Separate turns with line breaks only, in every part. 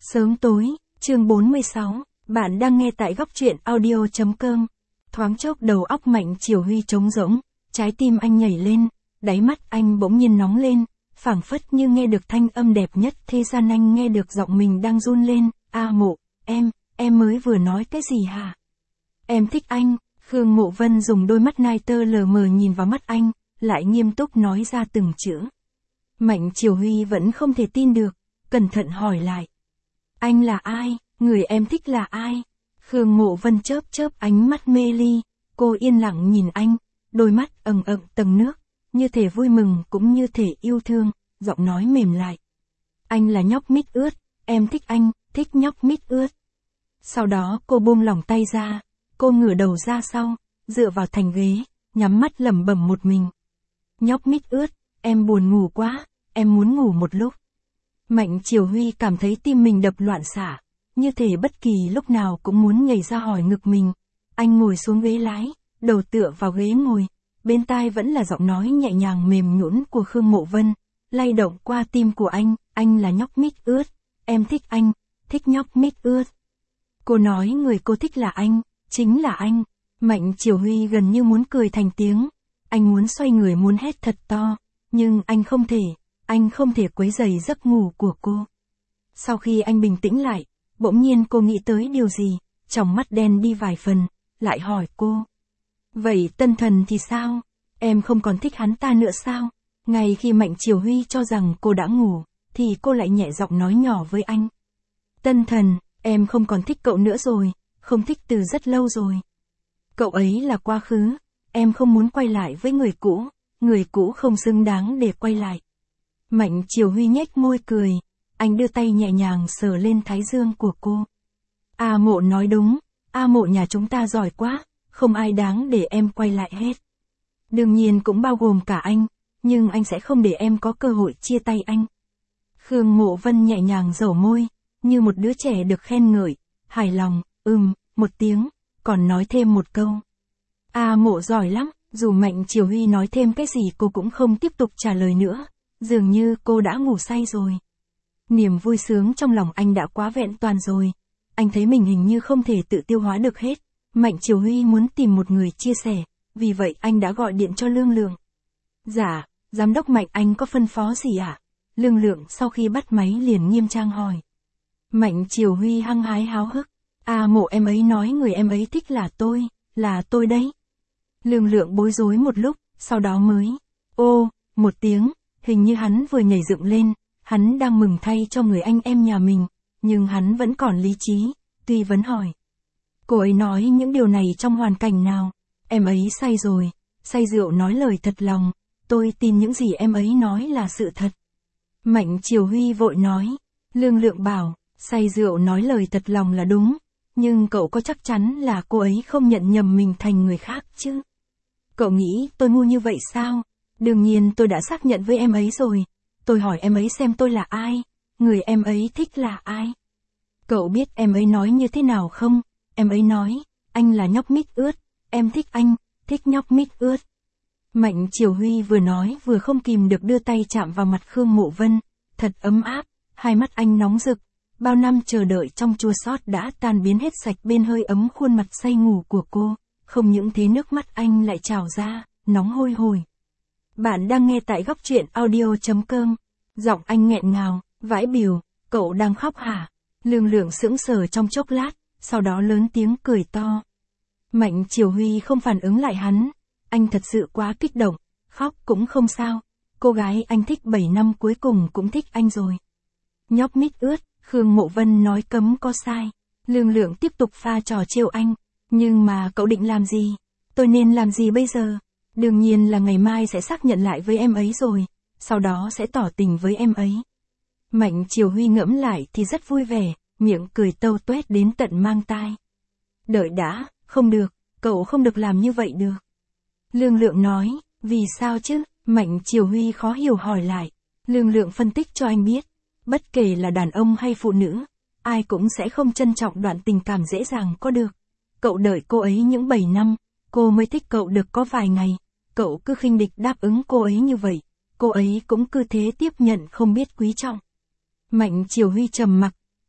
Sớm tối, chương 46, bạn đang nghe tại góc truyện audio.com. Thoáng chốc đầu óc Mạnh Triều Huy trống rỗng, trái tim anh nhảy lên, đáy mắt anh bỗng nhiên nóng lên, phảng phất như nghe được thanh âm đẹp nhất thế gian. Anh nghe được giọng mình đang run lên. A Mộ, em mới vừa nói cái gì hả? Em thích anh. Khương Mộ Vân dùng đôi mắt nai tơ lờ mờ nhìn vào mắt anh, lại nghiêm túc nói ra từng chữ. Mạnh Triều Huy vẫn không thể tin được, cẩn thận hỏi lại. Anh là ai? Người em thích là ai? Khương Mộ Vân chớp chớp ánh mắt mê ly, cô yên lặng nhìn anh, đôi mắt ẩn ẩn tầng nước, như thể vui mừng cũng như thể yêu thương, giọng nói mềm lại. Anh là nhóc mít ướt, em thích anh, thích nhóc mít ướt. Sau đó cô buông lỏng tay ra, cô ngửa đầu ra sau, dựa vào thành ghế, nhắm mắt lẩm bẩm một mình. Nhóc mít ướt, em buồn ngủ quá, em muốn ngủ một lúc. Mạnh Triều Huy cảm thấy tim mình đập loạn xạ, như thể bất kỳ lúc nào cũng muốn nhảy ra khỏi ngực mình. Anh ngồi xuống ghế lái, đầu tựa vào ghế ngồi, bên tai vẫn là giọng nói nhẹ nhàng mềm nhũn của Khương Mộ Vân, lay động qua tim của anh là nhóc mít ướt, em thích anh, thích nhóc mít ướt. Cô nói người cô thích là anh, chính là anh. Mạnh Triều Huy gần như muốn cười thành tiếng, anh muốn xoay người muốn hét thật to, nhưng anh không thể quấy rầy giấc ngủ của cô. Sau khi anh bình tĩnh lại, bỗng nhiên cô nghĩ tới điều gì, trong mắt đen đi vài phần, lại hỏi cô. Vậy Tân Thần thì sao? Em không còn thích hắn ta nữa sao? Ngay khi Mạnh Triều Huy cho rằng cô đã ngủ, thì cô lại nhẹ giọng nói nhỏ với anh. Tân Thần, em không còn thích cậu nữa rồi, không thích từ rất lâu rồi. Cậu ấy là quá khứ, em không muốn quay lại với người cũ không xứng đáng để quay lại. Mạnh Triều Huy nhếch môi cười, anh đưa tay nhẹ nhàng sờ lên thái dương của cô. A Mộ nói đúng, A Mộ nhà chúng ta giỏi quá, không ai đáng để em quay lại hết. Đương nhiên cũng bao gồm cả anh, nhưng anh sẽ không để em có cơ hội chia tay anh. Khương Mộ Vân nhẹ nhàng dẩu môi, như một đứa trẻ được khen ngợi, hài lòng, một tiếng, còn nói thêm một câu. A Mộ giỏi lắm, dù Mạnh Triều Huy nói thêm cái gì cô cũng không tiếp tục trả lời nữa, dường như cô đã ngủ say rồi. Niềm vui sướng trong lòng anh đã quá vẹn toàn rồi, anh thấy mình hình như không thể tự tiêu hóa được hết. Mạnh Triều Huy muốn tìm một người chia sẻ, vì vậy anh đã gọi điện cho Lương Lượng. Dạ, giám đốc Mạnh anh có phân phó gì ạ? Lương Lượng sau khi bắt máy liền nghiêm trang hỏi. Mạnh Triều Huy hăng hái háo hức. A Mộ em ấy nói người em ấy thích là tôi đấy. Lương Lượng bối rối một lúc, sau đó mới, một tiếng, hình như hắn vừa nhảy dựng lên, hắn đang mừng thay cho người anh em nhà mình, nhưng hắn vẫn còn lý trí, tuy vẫn hỏi. Cô ấy nói những điều này trong hoàn cảnh nào? Em ấy say rồi, say rượu nói lời thật lòng, tôi tin những gì em ấy nói là sự thật. Mạnh Triều Huy vội nói, Lương Lượng bảo, say rượu nói lời thật lòng là đúng, nhưng cậu có chắc chắn là cô ấy không nhận nhầm mình thành người khác chứ? Cậu nghĩ tôi ngu như vậy sao? Đương nhiên tôi đã xác nhận với em ấy rồi, tôi hỏi em ấy xem tôi là ai, người em ấy thích là ai. Cậu biết em ấy nói như thế nào không? Em ấy nói, anh là nhóc mít ướt, em thích anh, thích nhóc mít ướt. Mạnh Triều Huy vừa nói vừa không kìm được đưa tay chạm vào mặt Khương Mộ Vân, thật ấm áp, hai mắt anh nóng rực, bao năm chờ đợi trong chua xót đã tan biến hết sạch bên hơi ấm khuôn mặt say ngủ của cô, không những thế nước mắt anh lại trào ra, nóng hôi hổi. Bạn đang nghe tại góc truyện audio.com, giọng anh nghẹn ngào, vãi bìu, cậu đang khóc hả? Lương Lượng sững sờ trong chốc lát, sau đó lớn tiếng cười to. Mạnh Triều Huy không phản ứng lại hắn, anh thật sự quá kích động, khóc cũng không sao, cô gái anh thích 7 năm cuối cùng cũng thích anh rồi. Nhóc mít ướt, Khương Mộ Vân nói cấm có sai, Lương Lượng tiếp tục pha trò trêu anh, nhưng mà cậu định làm gì? Tôi nên làm gì bây giờ? Đương nhiên là ngày mai sẽ xác nhận lại với em ấy rồi, sau đó sẽ tỏ tình với em ấy. Mạnh Triều Huy ngẫm lại thì rất vui vẻ, miệng cười tâu tuét đến tận mang tai. Đợi đã, không được, cậu không được làm như vậy được. Lương Lượng nói, vì sao chứ? Mạnh Triều Huy khó hiểu hỏi lại. Lương Lượng phân tích cho anh biết, bất kể là đàn ông hay phụ nữ, ai cũng sẽ không trân trọng đoạn tình cảm dễ dàng có được. Cậu đợi cô ấy những 7 năm, cô mới thích cậu được có vài ngày, cậu cứ khinh địch đáp ứng cô ấy như vậy, cô ấy cũng cứ thế tiếp nhận không biết quý trọng. Mạnh Triều Huy trầm mặc,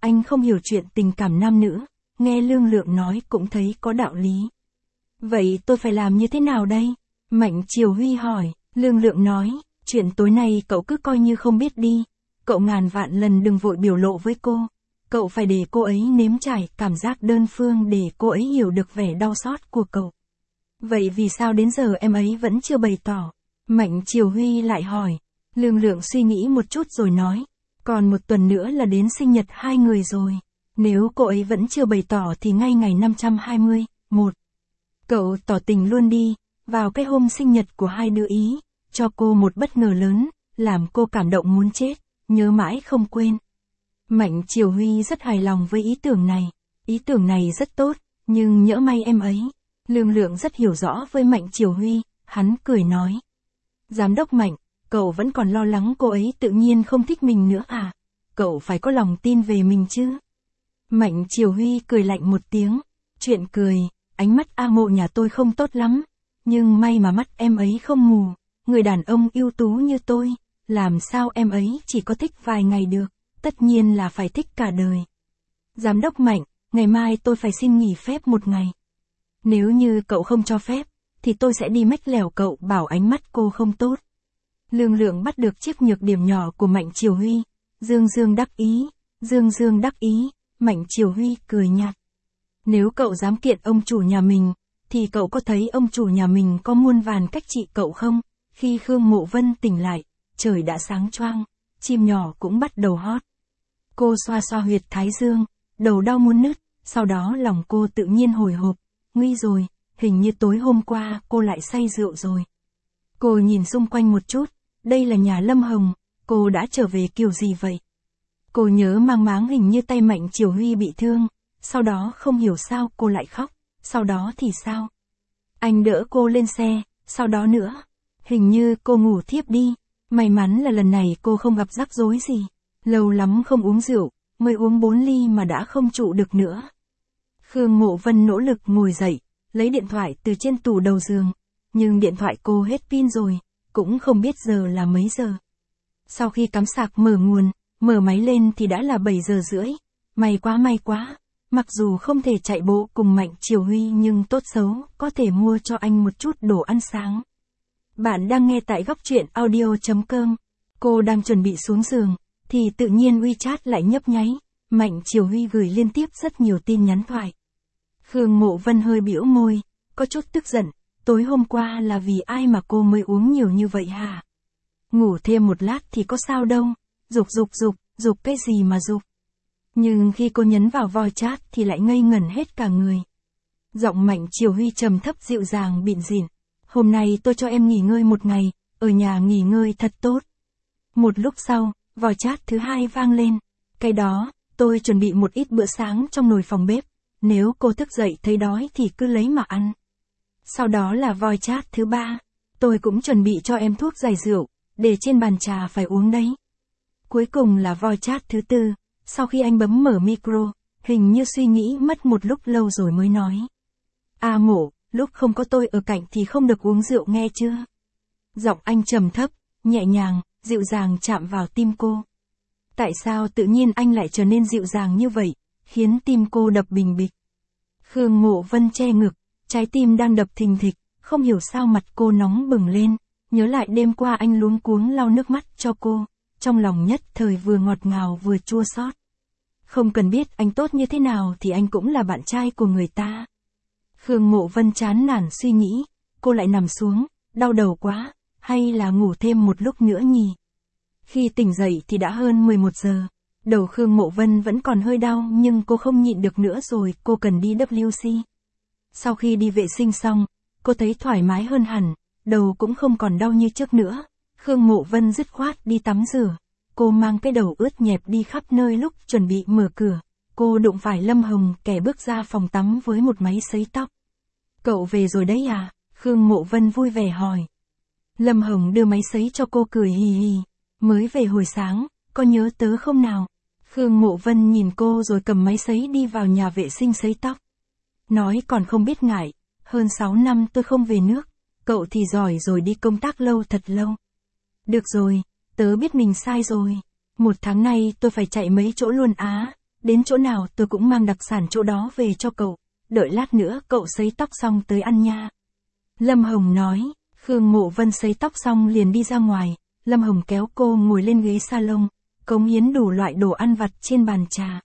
anh không hiểu chuyện tình cảm nam nữ, nghe Lương Lượng nói cũng thấy có đạo lý. Vậy tôi phải làm như thế nào đây? Mạnh Triều Huy hỏi, Lương Lượng nói, chuyện tối nay cậu cứ coi như không biết đi, cậu ngàn vạn lần đừng vội biểu lộ với cô. Cậu phải để cô ấy nếm trải cảm giác đơn phương để cô ấy hiểu được vẻ đau xót của cậu. Vậy vì sao đến giờ em ấy vẫn chưa bày tỏ? Mạnh Triều Huy lại hỏi. Lương Lượng suy nghĩ một chút rồi nói. Còn một tuần nữa là đến sinh nhật hai người rồi. Nếu cô ấy vẫn chưa bày tỏ thì ngay ngày 520, cậu tỏ tình luôn đi, vào cái hôm sinh nhật của hai đứa ý, cho cô một bất ngờ lớn, làm cô cảm động muốn chết, nhớ mãi không quên. Mạnh Triều Huy rất hài lòng với ý tưởng này rất tốt, nhưng nhỡ may em ấy. Lương Lượng rất hiểu rõ với Mạnh Triều Huy, hắn cười nói. Giám đốc Mạnh, cậu vẫn còn lo lắng cô ấy tự nhiên không thích mình nữa à? Cậu phải có lòng tin về mình chứ. Mạnh Triều Huy cười lạnh một tiếng, chuyện cười, ánh mắt A Mộ nhà tôi không tốt lắm, nhưng may mà mắt em ấy không mù, người đàn ông ưu tú như tôi, làm sao em ấy chỉ có thích vài ngày được, tất nhiên là phải thích cả đời. Giám đốc Mạnh, ngày mai tôi phải xin nghỉ phép một ngày. Nếu như cậu không cho phép, thì tôi sẽ đi mách lèo cậu bảo ánh mắt cô không tốt. Lương Lượng bắt được chiếc nhược điểm nhỏ của Mạnh Triều Huy, dương dương đắc ý, Mạnh Triều Huy cười nhạt. Nếu cậu dám kiện ông chủ nhà mình, thì cậu có thấy ông chủ nhà mình có muôn vàn cách trị cậu không? Khi Khương Mộ Vân tỉnh lại, trời đã sáng choang, chim nhỏ cũng bắt đầu hót. Cô xoa xoa huyệt thái dương, đầu đau muốn nứt, sau đó lòng cô tự nhiên hồi hộp, nguy rồi, hình như tối hôm qua cô lại say rượu rồi. Cô nhìn xung quanh một chút, đây là nhà Lâm Hồng, cô đã trở về kiểu gì vậy? Cô nhớ mang máng hình như tay Mạnh Triều Huy bị thương, sau đó không hiểu sao cô lại khóc, sau đó thì sao? Anh đỡ cô lên xe, sau đó nữa, hình như cô ngủ thiếp đi, may mắn là lần này cô không gặp rắc rối gì, lâu lắm không uống rượu, mới uống 4 ly mà đã không trụ được nữa. Khương Mộ Vân nỗ lực ngồi dậy, lấy điện thoại từ trên tủ đầu giường, nhưng điện thoại cô hết pin rồi, cũng không biết giờ là mấy giờ. Sau khi cắm sạc mở nguồn, mở máy lên thì đã là 7 giờ rưỡi, may quá, mặc dù không thể chạy bộ cùng Mạnh Triều Huy nhưng tốt xấu, có thể mua cho anh một chút đồ ăn sáng. Bạn đang nghe tại góc truyện audio.com, cô đang chuẩn bị xuống giường, thì tự nhiên WeChat lại nhấp nháy, Mạnh Triều Huy gửi liên tiếp rất nhiều tin nhắn thoại. Khương Mộ Vân hơi bĩu môi, có chút tức giận, tối hôm qua là vì ai mà cô mới uống nhiều như vậy hả? Ngủ thêm một lát thì có sao đâu, dục cái gì mà dục. Nhưng khi cô nhấn vào voice chat thì lại ngây ngẩn hết cả người. Giọng Mạnh Triều Huy trầm thấp dịu dàng bịn rỉn, hôm nay tôi cho em nghỉ ngơi một ngày, ở nhà nghỉ ngơi thật tốt. Một lúc sau, voice chat thứ hai vang lên, cái đó, tôi chuẩn bị một ít bữa sáng trong nồi phòng bếp, nếu cô thức dậy thấy đói thì cứ lấy mà ăn. Sau đó là voice chat thứ ba, tôi cũng chuẩn bị cho em thuốc giải rượu, để trên bàn trà phải uống đấy. Cuối cùng là voice chat thứ tư, sau khi anh bấm mở micro, hình như suy nghĩ mất một lúc lâu rồi mới nói. A Mộ, lúc không có tôi ở cạnh thì không được uống rượu nghe chưa? Giọng anh trầm thấp, nhẹ nhàng, dịu dàng chạm vào tim cô. Tại sao tự nhiên anh lại trở nên dịu dàng như vậy, khiến tim cô đập bình bịch. Khương Mộ Vân che ngực, trái tim đang đập thình thịch, không hiểu sao mặt cô nóng bừng lên, nhớ lại đêm qua anh luống cuống lau nước mắt cho cô, trong lòng nhất thời vừa ngọt ngào vừa chua xót. Không cần biết anh tốt như thế nào thì anh cũng là bạn trai của người ta. Khương Mộ Vân chán nản suy nghĩ, cô lại nằm xuống, đau đầu quá, hay là ngủ thêm một lúc nữa nhỉ? Khi tỉnh dậy thì đã hơn 11 giờ, đầu Khương Mộ Vân vẫn còn hơi đau nhưng cô không nhịn được nữa rồi, cô cần đi WC. Sau khi đi vệ sinh xong, cô thấy thoải mái hơn hẳn, đầu cũng không còn đau như trước nữa. Khương Mộ Vân dứt khoát đi tắm rửa. Cô mang cái đầu ướt nhẹp đi khắp nơi lúc chuẩn bị mở cửa. Cô đụng phải Lâm Hồng kẻ bước ra phòng tắm với một máy sấy tóc. Cậu về rồi đấy à? Khương Mộ Vân vui vẻ hỏi. Lâm Hồng đưa máy sấy cho cô cười hì hì. Mới về hồi sáng, có nhớ tớ không nào? Khương Mộ Vân nhìn cô rồi cầm máy sấy đi vào nhà vệ sinh sấy tóc. Nói còn không biết ngại, hơn 6 năm tôi không về nước, cậu thì giỏi rồi đi công tác lâu thật lâu. Được rồi, tớ biết mình sai rồi, 1 tháng nay tôi phải chạy mấy chỗ luôn á, đến chỗ nào tôi cũng mang đặc sản chỗ đó về cho cậu, đợi lát nữa cậu sấy tóc xong tới ăn nha. Lâm Hồng nói, Khương Mộ Vân sấy tóc xong liền đi ra ngoài, Lâm Hồng kéo cô ngồi lên ghế salon, cống hiến đủ loại đồ ăn vặt trên bàn trà.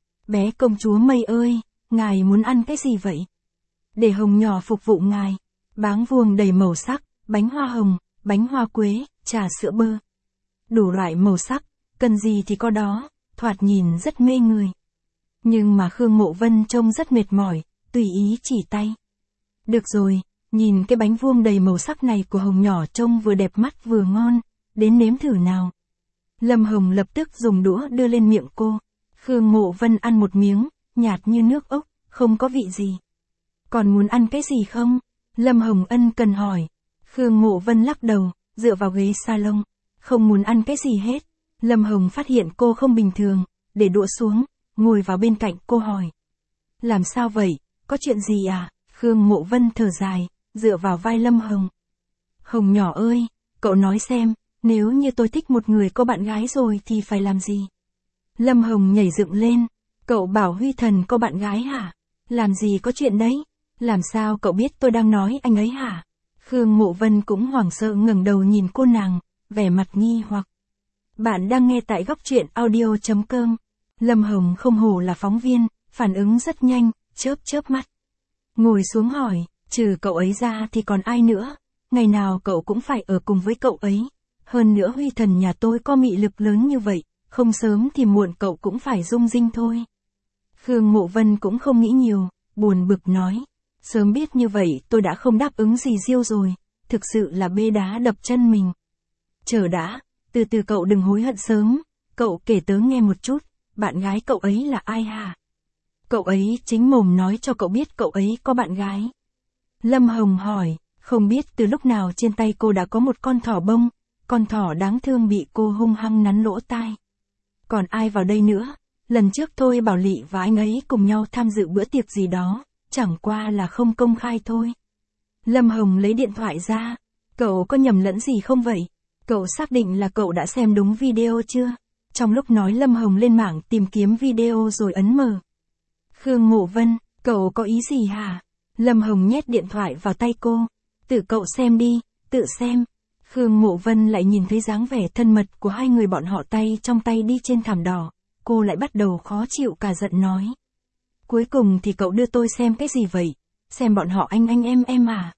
Bé công chúa Mây ơi, ngài muốn ăn cái gì vậy? Để Hồng nhỏ phục vụ ngài. Báng vuông đầy màu sắc, bánh hoa hồng, bánh hoa quế, trà sữa bơ. Đủ loại màu sắc, cần gì thì có đó, thoạt nhìn rất mê người. Nhưng mà Khương Mộ Vân trông rất mệt mỏi, tùy ý chỉ tay. Được rồi, nhìn cái bánh vuông đầy màu sắc này của Hồng nhỏ trông vừa đẹp mắt vừa ngon, đến nếm thử nào. Lâm Hồng lập tức dùng đũa đưa lên miệng cô. Khương Mộ Vân ăn một miếng, nhạt như nước ốc, không có vị gì. Còn muốn ăn cái gì không? Lâm Hồng ân cần hỏi. Khương Mộ Vân lắc đầu, dựa vào ghế salon. Không muốn ăn cái gì hết. Lâm Hồng phát hiện cô không bình thường, để đũa xuống, ngồi vào bên cạnh cô hỏi. Làm sao vậy, có chuyện gì à? Khương Mộ Vân thở dài, dựa vào vai Lâm Hồng. Hồng nhỏ ơi, cậu nói xem, nếu như tôi thích một người có bạn gái rồi thì phải làm gì? Lâm Hồng nhảy dựng lên. Cậu bảo Huy Thần có bạn gái hả? Làm gì có chuyện đấy? Làm sao cậu biết tôi đang nói anh ấy hả? Khương Mộ Vân cũng hoảng sợ ngẩng đầu nhìn cô nàng, vẻ mặt nghi hoặc. Bạn đang nghe tại góc truyện audio.com. Lâm Hồng không hổ là phóng viên, phản ứng rất nhanh, chớp mắt. Ngồi xuống hỏi, trừ cậu ấy ra thì còn ai nữa? Ngày nào cậu cũng phải ở cùng với cậu ấy. Hơn nữa Huy Thần nhà tôi có mị lực lớn như vậy, không sớm thì muộn cậu cũng phải rung rinh thôi. Khương Mộ Vân cũng không nghĩ nhiều, buồn bực nói. Sớm biết như vậy tôi đã không đáp ứng gì Diêu rồi, thực sự là bê đá đập chân mình. Chờ đã, từ từ cậu đừng hối hận sớm, cậu kể tớ nghe một chút, bạn gái cậu ấy là ai hả? Cậu ấy chính mồm nói cho cậu biết cậu ấy có bạn gái. Lâm Hồng hỏi, không biết từ lúc nào trên tay cô đã có một con thỏ bông, con thỏ đáng thương bị cô hung hăng nắn lỗ tai. Còn ai vào đây nữa? Lần trước thôi Bảo Lị và anh ấy cùng nhau tham dự bữa tiệc gì đó, chẳng qua là không công khai thôi. Lâm Hồng lấy điện thoại ra. Cậu có nhầm lẫn gì không vậy? Cậu xác định là cậu đã xem đúng video chưa? Trong lúc nói Lâm Hồng lên mạng tìm kiếm video rồi ấn mở. Khương Mộ Vân, cậu có ý gì hả? Lâm Hồng nhét điện thoại vào tay cô. Tự cậu xem đi, tự xem. Khương Mộ Vân lại nhìn thấy dáng vẻ thân mật của hai người bọn họ tay trong tay đi trên thảm đỏ. Cô lại bắt đầu khó chịu cả giận nói. Cuối cùng thì cậu đưa tôi xem cái gì vậy? Xem bọn họ anh em à?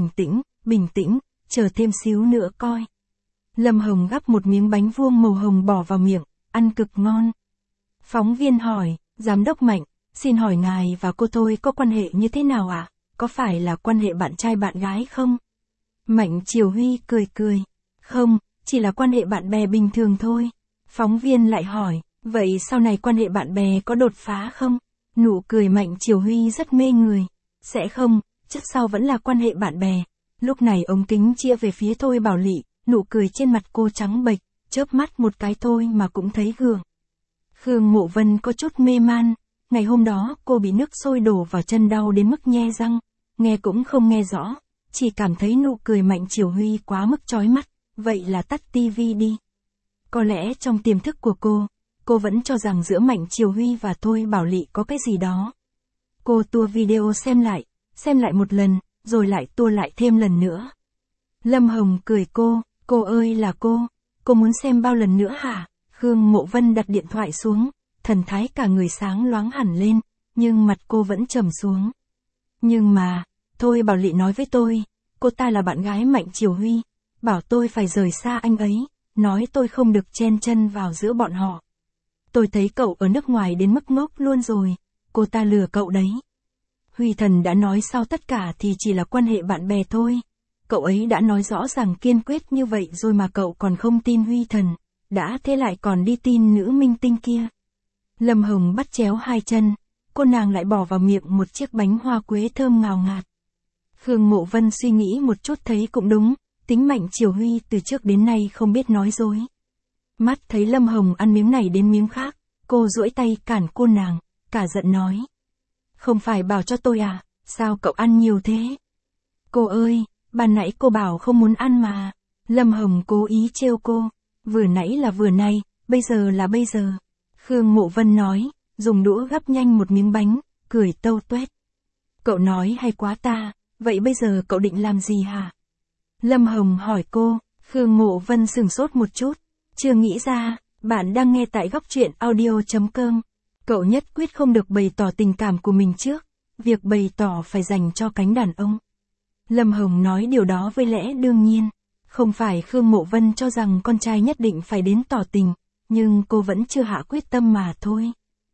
Bình tĩnh, chờ thêm xíu nữa coi. Lâm Hồng gắp một miếng bánh vuông màu hồng bỏ vào miệng, ăn cực ngon. Phóng viên hỏi, Giám đốc Mạnh, xin hỏi ngài và cô tôi có quan hệ như thế nào ạ? Có phải là quan hệ bạn trai bạn gái không? Mạnh Triều Huy cười. Không, chỉ là quan hệ bạn bè bình thường thôi. Phóng viên lại hỏi, vậy sau này quan hệ bạn bè có đột phá không? Nụ cười Mạnh Triều Huy rất mê người. Sẽ không, trước sau vẫn là quan hệ bạn bè. Lúc này ống kính chia về phía Thôi Bảo Lị, nụ cười trên mặt cô trắng bệch, chớp mắt một cái thôi mà cũng thấy gượng. Khương Mộ Vân có chút mê man, ngày hôm đó cô bị nước sôi đổ vào chân đau đến mức nhe răng, nghe cũng không nghe rõ, chỉ cảm thấy nụ cười Mạnh Triều Huy quá mức chói mắt, vậy là tắt tivi đi. Có lẽ trong tiềm thức của cô vẫn cho rằng giữa Mạnh Triều Huy và Thôi Bảo Lị có cái gì đó. Cô tua video xem lại một lần, rồi lại tua lại thêm lần nữa. Lâm Hồng cười cô ơi là cô muốn xem bao lần nữa hả? Khương Mộ Vân đặt điện thoại xuống, thần thái cả người sáng loáng hẳn lên, nhưng mặt cô vẫn trầm xuống. Nhưng mà, Thôi Bảo Lị nói với tôi, cô ta là bạn gái Mạnh Triều Huy, bảo tôi phải rời xa anh ấy, nói tôi không được chen chân vào giữa bọn họ. Tôi thấy cậu ở nước ngoài đến mức ngốc luôn rồi, cô ta lừa cậu đấy. Huy Thần đã nói sau tất cả thì chỉ là quan hệ bạn bè thôi. Cậu ấy đã nói rõ ràng kiên quyết như vậy rồi mà cậu còn không tin Huy Thần, đã thế lại còn đi tin nữ minh tinh kia. Lâm Hồng bắt chéo hai chân, cô nàng lại bỏ vào miệng một chiếc bánh hoa quế thơm ngào ngạt. Khương Mộ Vân suy nghĩ một chút thấy cũng đúng, tính Mạnh Triều Huy từ trước đến nay không biết nói dối. Mắt thấy Lâm Hồng ăn miếng này đến miếng khác, cô duỗi tay cản cô nàng, cả giận nói. Không phải bảo cho tôi à, sao cậu ăn nhiều thế? Cô ơi, ban nãy cô bảo không muốn ăn mà. Lâm Hồng cố ý trêu cô, vừa nãy là vừa nay, bây giờ là bây giờ. Khương Mộ Vân nói, dùng đũa gắp nhanh một miếng bánh, cười tâu tuét. Cậu nói hay quá ta, vậy bây giờ cậu định làm gì hả? Lâm Hồng hỏi cô. Khương Ngộ Vân sửng sốt một chút, chưa nghĩ ra. Bạn đang nghe tại góc truyện audio.com. Cậu nhất quyết không được bày tỏ tình cảm của mình trước, việc bày tỏ phải dành cho cánh đàn ông. Lâm Hồng nói điều đó với lẽ đương nhiên. Không phải Khương Ngộ Vân cho rằng con trai nhất định phải đến tỏ tình, nhưng cô vẫn chưa hạ quyết tâm mà thôi.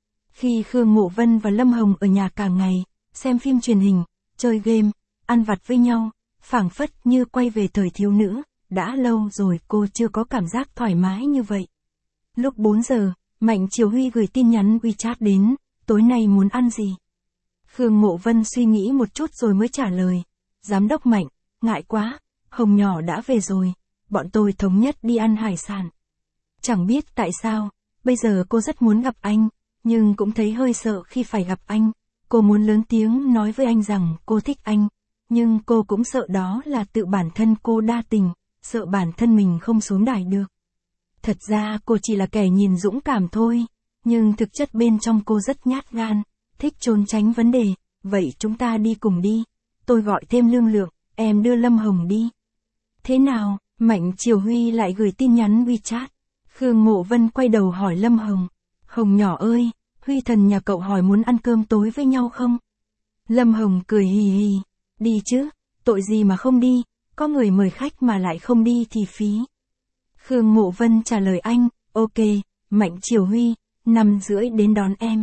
Khi Khương Ngộ Vân và Lâm Hồng ở nhà cả ngày, xem phim truyền hình, chơi game, ăn vặt với nhau, phảng phất như quay về thời thiếu nữ, đã lâu rồi cô chưa có cảm giác thoải mái như vậy. Lúc 4 giờ, Mạnh Triều Huy gửi tin nhắn WeChat đến, tối nay muốn ăn gì? Khương Ngộ Vân suy nghĩ một chút rồi mới trả lời, Giám đốc Mạnh, ngại quá, Hồng nhỏ đã về rồi, bọn tôi thống nhất đi ăn hải sản. Chẳng biết tại sao, bây giờ cô rất muốn gặp anh, nhưng cũng thấy hơi sợ khi phải gặp anh. Cô muốn lớn tiếng nói với anh rằng cô thích anh, nhưng cô cũng sợ đó là tự bản thân cô đa tình, sợ bản thân mình không xuống đài được. Thật ra cô chỉ là kẻ nhìn dũng cảm thôi, nhưng thực chất bên trong cô rất nhát gan, thích trốn tránh vấn đề, vậy chúng ta đi cùng đi. Tôi gọi thêm Lương Lượng, em đưa Lâm Hồng đi. Thế nào, Mạnh Triều Huy lại gửi tin nhắn WeChat. Khương Ngộ Vân quay đầu hỏi Lâm Hồng, Hồng nhỏ ơi, Huy thần nhà cậu hỏi muốn ăn cơm tối với nhau không? Lâm Hồng cười hì hì, đi chứ, tội gì mà không đi, có người mời khách mà lại không đi thì phí. Khương Ngộ Vân trả lời anh, ok, Mạnh Triều Huy, 5:30 đến đón em.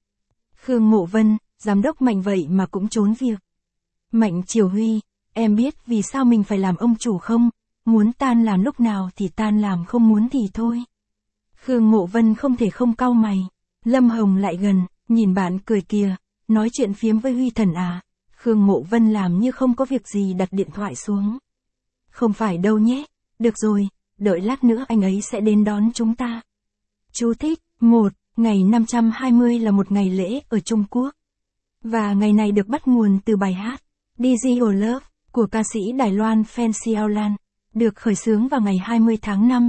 Khương Ngộ Vân, giám đốc Mạnh vậy mà cũng trốn việc. Mạnh Triều Huy, em biết vì sao mình phải làm ông chủ không? Muốn tan làm lúc nào thì tan làm, không muốn thì thôi. Khương Ngộ Vân không thể không cau mày. Lâm Hồng lại gần, nhìn bạn cười kìa, nói chuyện phiếm với Huy thần à? Khương Ngộ Vân làm như không có việc gì đặt điện thoại xuống. Không phải đâu nhé, được rồi, đợi lát nữa anh ấy sẽ đến đón chúng ta. Chú thích, 1. Ngày 520 là một ngày lễ ở Trung Quốc. Và ngày này được bắt nguồn từ bài hát Digital Love của ca sĩ Đài Loan Phan Xiaolan, được khởi xướng vào ngày 20 tháng 5,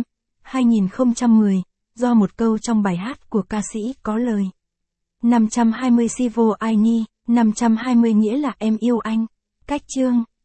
2010, do một câu trong bài hát của ca sĩ có lời 520 Sivo Ai Ni, 520 nghĩa là em yêu anh. Cách chương